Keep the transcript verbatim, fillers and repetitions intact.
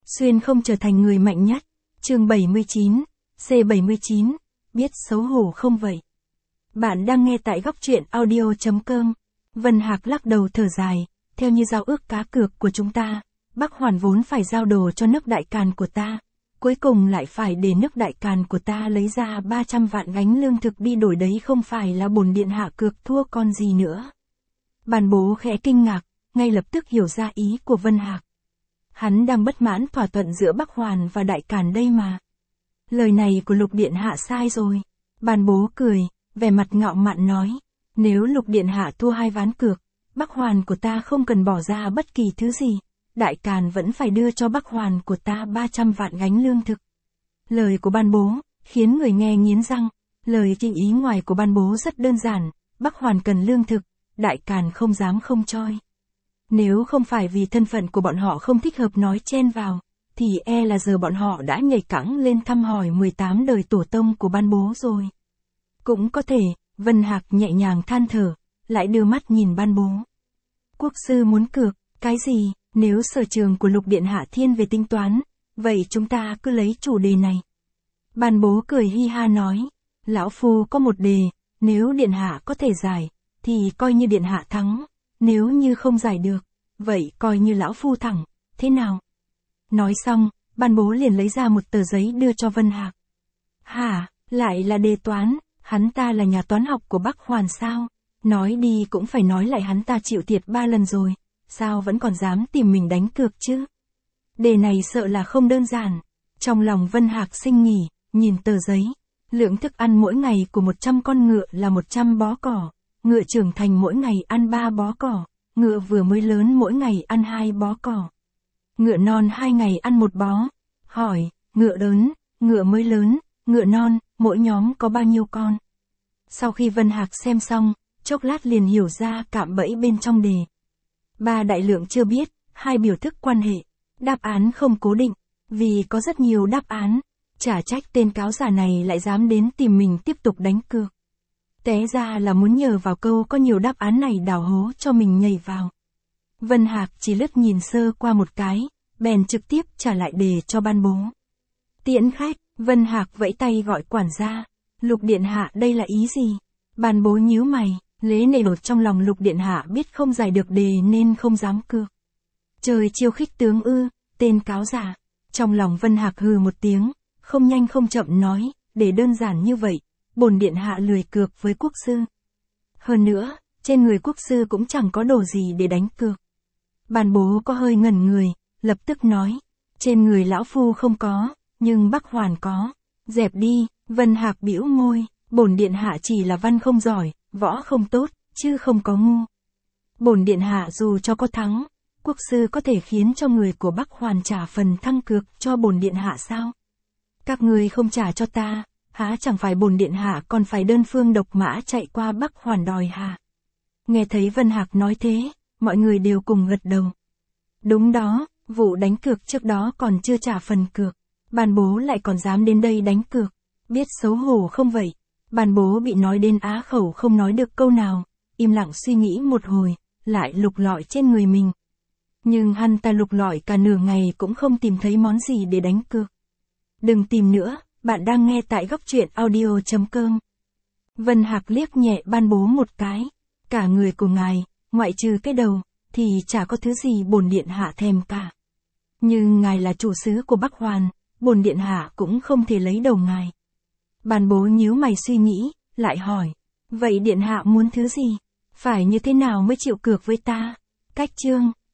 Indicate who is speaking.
Speaker 1: Xuyên không trở thành người mạnh nhất. Chương bảy mươi chín, C bảy mươi chín, biết xấu hổ không vậy? Bạn đang nghe tại góc truyện audio chấm com. Vân Hạc lắc đầu thở dài, theo như giao ước cá cược của chúng ta, Bắc Hoàn vốn phải giao đồ cho nước Đại Càn của ta, cuối cùng lại phải để nước Đại Càn của ta lấy ra ba trăm vạn gánh lương thực đi đổi, đấy không phải là bổn điện hạ cược thua con gì nữa. Bàn bố khẽ kinh ngạc, ngay lập tức hiểu ra ý của Vân Hạc. Hắn đang bất mãn thỏa thuận giữa Bắc Hoàn và Đại Càn đây mà. Lời này của Lục điện hạ sai rồi. Bàn bố cười, vẻ mặt ngạo mạn nói, nếu Lục điện hạ thua hai ván cược, Bắc Hoàn của ta không cần bỏ ra bất kỳ thứ gì, Đại Càn vẫn phải đưa cho Bắc Hoàn của ta ba trăm vạn gánh lương thực. Lời của ban bố khiến người nghe nghiến răng. Lời chính ý ngoài của ban bố rất đơn giản, Bắc Hoàn cần lương thực, Đại Càn không dám không choi. Nếu không phải vì thân phận của bọn họ không thích hợp nói chen vào, thì e là giờ bọn họ đã nhảy cẫng lên thăm hỏi mười tám đời tổ tông của ban bố rồi. Cũng có thể, Vân Hạc nhẹ nhàng than thở, lại đưa mắt nhìn ban bố. Quốc sư muốn cược, cái gì, nếu sở trường của Lục điện hạ thiên về tính toán, vậy chúng ta cứ lấy chủ đề này. Ban bố cười hi ha nói, lão phu có một đề, nếu điện hạ có thể giải, thì coi như điện hạ thắng, nếu như không giải được, vậy coi như lão phu thẳng, thế nào? Nói xong, ban bố liền lấy ra một tờ giấy đưa cho Vân Hạc. Hả, lại là đề toán, hắn ta là nhà toán học của Bắc Hoàn sao? Nói đi cũng phải nói lại, hắn ta chịu thiệt ba lần rồi, sao vẫn còn dám tìm mình đánh cược chứ? Đề này sợ là không đơn giản. Trong lòng Vân Hạc sinh nghỉ, nhìn tờ giấy, lượng thức ăn mỗi ngày của một trăm con ngựa là một trăm bó cỏ, ngựa trưởng thành mỗi ngày ăn ba bó cỏ, ngựa vừa mới lớn mỗi ngày ăn hai bó cỏ, ngựa non hai ngày ăn một bó. Hỏi, ngựa lớn, ngựa mới lớn, ngựa non, mỗi nhóm có bao nhiêu con? Sau khi Vân Hạc xem xong, chốc lát liền hiểu ra cạm bẫy bên trong đề. Ba đại lượng chưa biết, hai biểu thức quan hệ, đáp án không cố định, vì có rất nhiều đáp án, chả trách tên cáo giả này lại dám đến tìm mình tiếp tục đánh cược. Té ra là muốn nhờ vào câu có nhiều đáp án này đào hố cho mình nhảy vào. Vân Hạc chỉ lướt nhìn sơ qua một cái, bèn trực tiếp trả lại đề cho ban bố. Tiễn khách, Vân Hạc vẫy tay gọi quản gia. Lục điện hạ đây là ý gì? Ban bố nhíu mày, lế nề đột trong lòng Lục điện hạ biết không giải được đề nên không dám cược. Trời chiêu khích tướng ư, tên cáo giả. Trong lòng Vân Hạc hừ một tiếng, không nhanh không chậm nói, để đơn giản như vậy, bổn điện hạ lười cược với quốc sư. Hơn nữa, trên người quốc sư cũng chẳng có đồ gì để đánh cược. Ban bố có hơi ngẩn người, lập tức nói, trên người lão phu không có, nhưng Bắc Hoàn có. Dẹp đi, Vân Hạc bĩu môi, bổn điện hạ chỉ là văn không giỏi, võ không tốt, chứ không có ngu. Bổn điện hạ dù cho có thắng, quốc sư có thể khiến cho người của Bắc Hoàn trả phần thăng cược cho bổn điện hạ sao? Các người không trả cho ta, há chẳng phải bổn điện hạ còn phải đơn phương độc mã chạy qua Bắc Hoàn đòi hả? Nghe thấy Vân Hạc nói thế, mọi người đều cùng gật đầu. Đúng đó, vụ đánh cược trước đó còn chưa trả phần cược, ban bố lại còn dám đến đây đánh cược, biết xấu hổ không vậy? Ban bố bị nói đến á khẩu không nói được câu nào, im lặng suy nghĩ một hồi, lại lục lọi trên người mình. Nhưng hắn ta lục lọi cả nửa ngày cũng không tìm thấy món gì để đánh cược. Đừng tìm nữa, bạn đang nghe tại góc truyện audio chấm com. Vân Hạc liếc nhẹ ban bố một cái, cả người của ngài, ngoại trừ cái đầu, thì chả có thứ gì bổn điện hạ thèm cả. Nhưng ngài là chủ sứ của Bắc Hoàn, bổn điện hạ cũng không thể lấy đầu ngài. Ban bố nhíu mày suy nghĩ, lại hỏi, vậy điện hạ muốn thứ gì? Phải như thế nào mới chịu cược với ta? Cách chương